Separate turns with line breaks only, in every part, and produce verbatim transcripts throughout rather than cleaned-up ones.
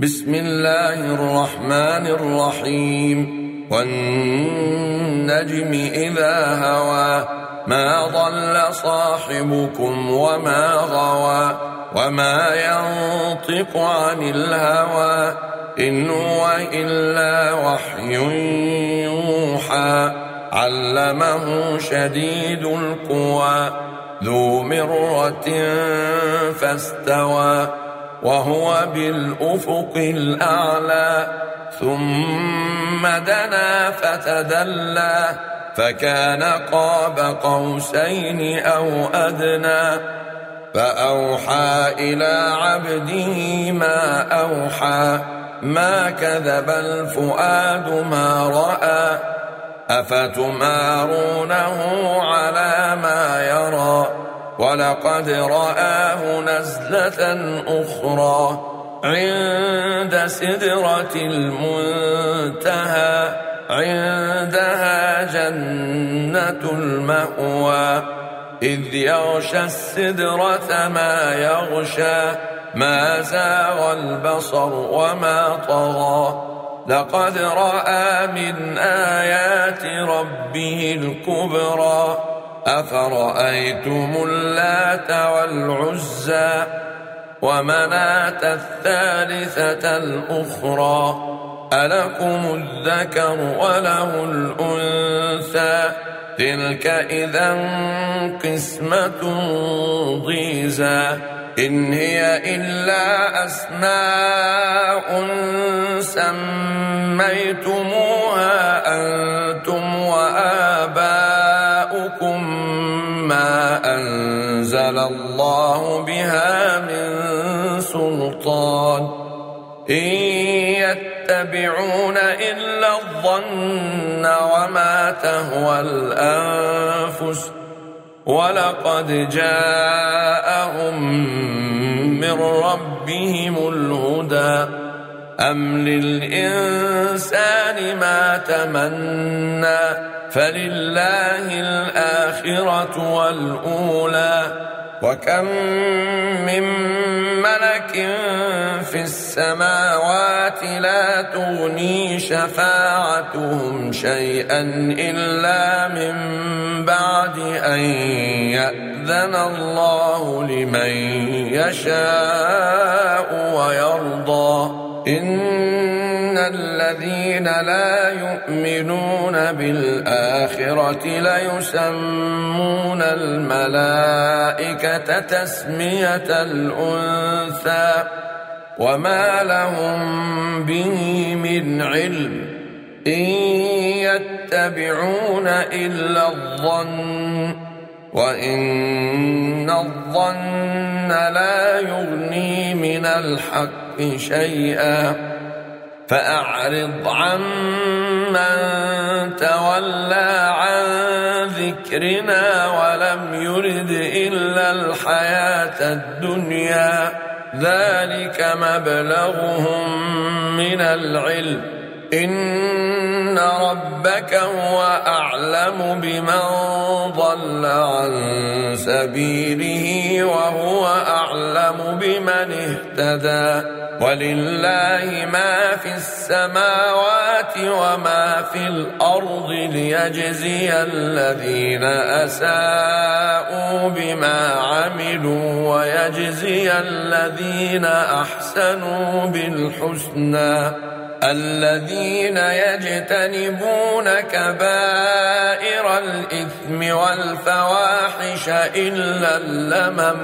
بسم الله الرحمن الرحيم والنجم إذا هوى ما ضل صاحبكم وما غوى وما ينطق عن الهوى إن هو إلا وحي يوحى علمه شديد القوى ذو مرة فاستوى وهو بالأفق الأعلى ثم دنا فتدلى فكان قاب قوسين أو أدنى فأوحى إلى عبده ما أوحى ما كذب الفؤاد ما رأى أفتمارونه على ما يرى ولقد رآه نزلة أخرى عند سدرة المنتهى عندها جنة المأوى إذ يغشى السدرة ما يغشى ما زاغ البصر وما طغى لقد رأى من آيات ربه الكبرى أفرأيتم اللات والعزى ومناة الثالثة الأخرى ألكم الذكر وله الأنثى تلك إذا قسمة ضيزى إن هي إلا أسماء سميتموها أنتم وآباؤكم ما أنزل الله بها من سلطان إن يتبعون إلا الظن وما تهوى الأنفس ولقد جاءهم من ربهم الهدى أم للإنسان ما تمنى فلله الآخرة والأولى وكم من ملك في السماوات لا تغني شفاعتهم شيئا إلا من بعد أن يأذن الله لمن يشاء ويرضى إن الذين لا يؤمنون بالآخرة ليسمون الملائكة تسمية الأنثى وما لهم به من علم إن يتبعون إلا الظن وإن الظن لا يغني من الحق شيئا فأعرض عمن تولى عن ذكرنا ولم يرد إلا الحياة الدنيا ذلك مبلغهم من العلم إن ربك هو أعلم بمن ضل عن سبيله وهو أعلم بمن اهتدى ولله ما في السماوات وما في الأرض ليجزي الذين أساءوا بما عملوا ويجزي الذين أحسنوا بالحسنى الذين يجتنبون كبائر الإثم والفواحش إلا اللمم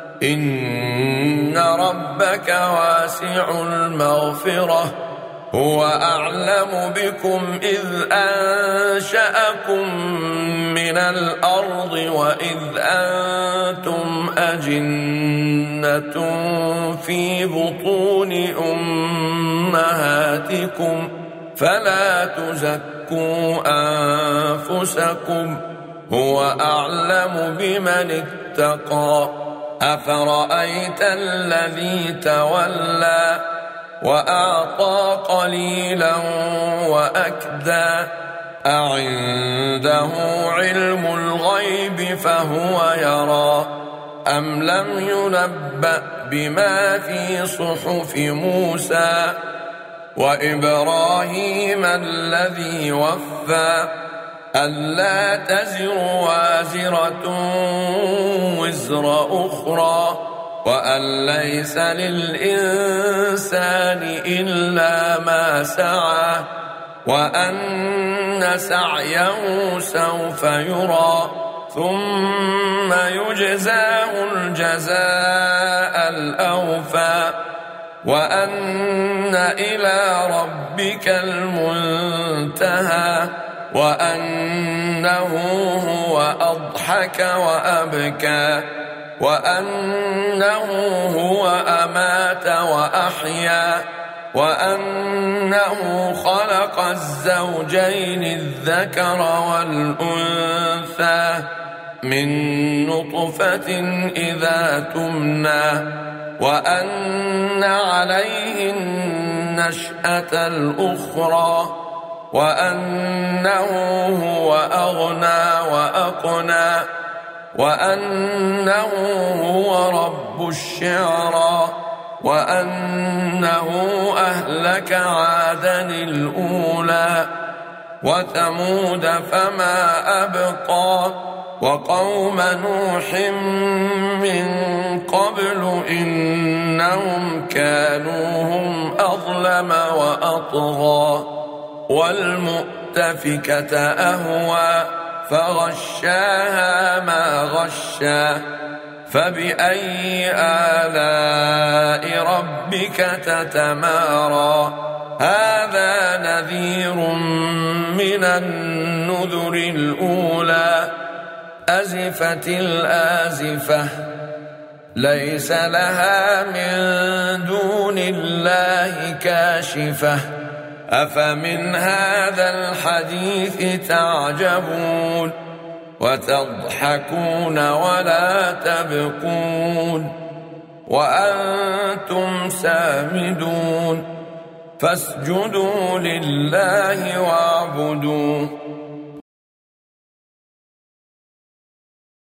إن ربك واسع المغفرة هو أعلم بكم إذ أنشأكم من الأرض وإذ أنتم أجنة في بطون أمهاتكم فلا تزكوا أنفسكم هو أعلم بمن اتقى أفرأيت الذي تولى وأعطى قليلا وأكدى أعنده علم الغيب فهو يرى أم لم ينبأ بما في صحف موسى وإبراهيم الذي وفى ألا تزر وازرة وزر أخرى وأن ليس للإنسان إلا ما سعى وأن سعيه سوف يرى ثم يجزاه الجزاء الأوفى وأن إلى ربك المنتهى وأنه هو أضحك وأبكى وأنه هو أمات وأحيا وأنه خلق الزوجين الذكر والأنثى من نطفة إذا تمنى وأن عليه النشأة الأخرى وأنه هو أغنى وأقنى وأنه هو رب الشعرى وأنه أهلك عادا الأولى وثمود فما أبقى وقوم نوح من قبل إنهم كانوا هم أظلم وأطغى والمؤتفكة أهوى فغشاها ما غشى فبأي آلاء ربك تتمارى هذا نذير من النذر الأولى أزفت الآزفة ليس لها من دون الله كاشفة أفمن هذا الحديث تعجبون وتضحكون ولا تبكون وأنتم سامدون فاسجدوا لله واعبدوا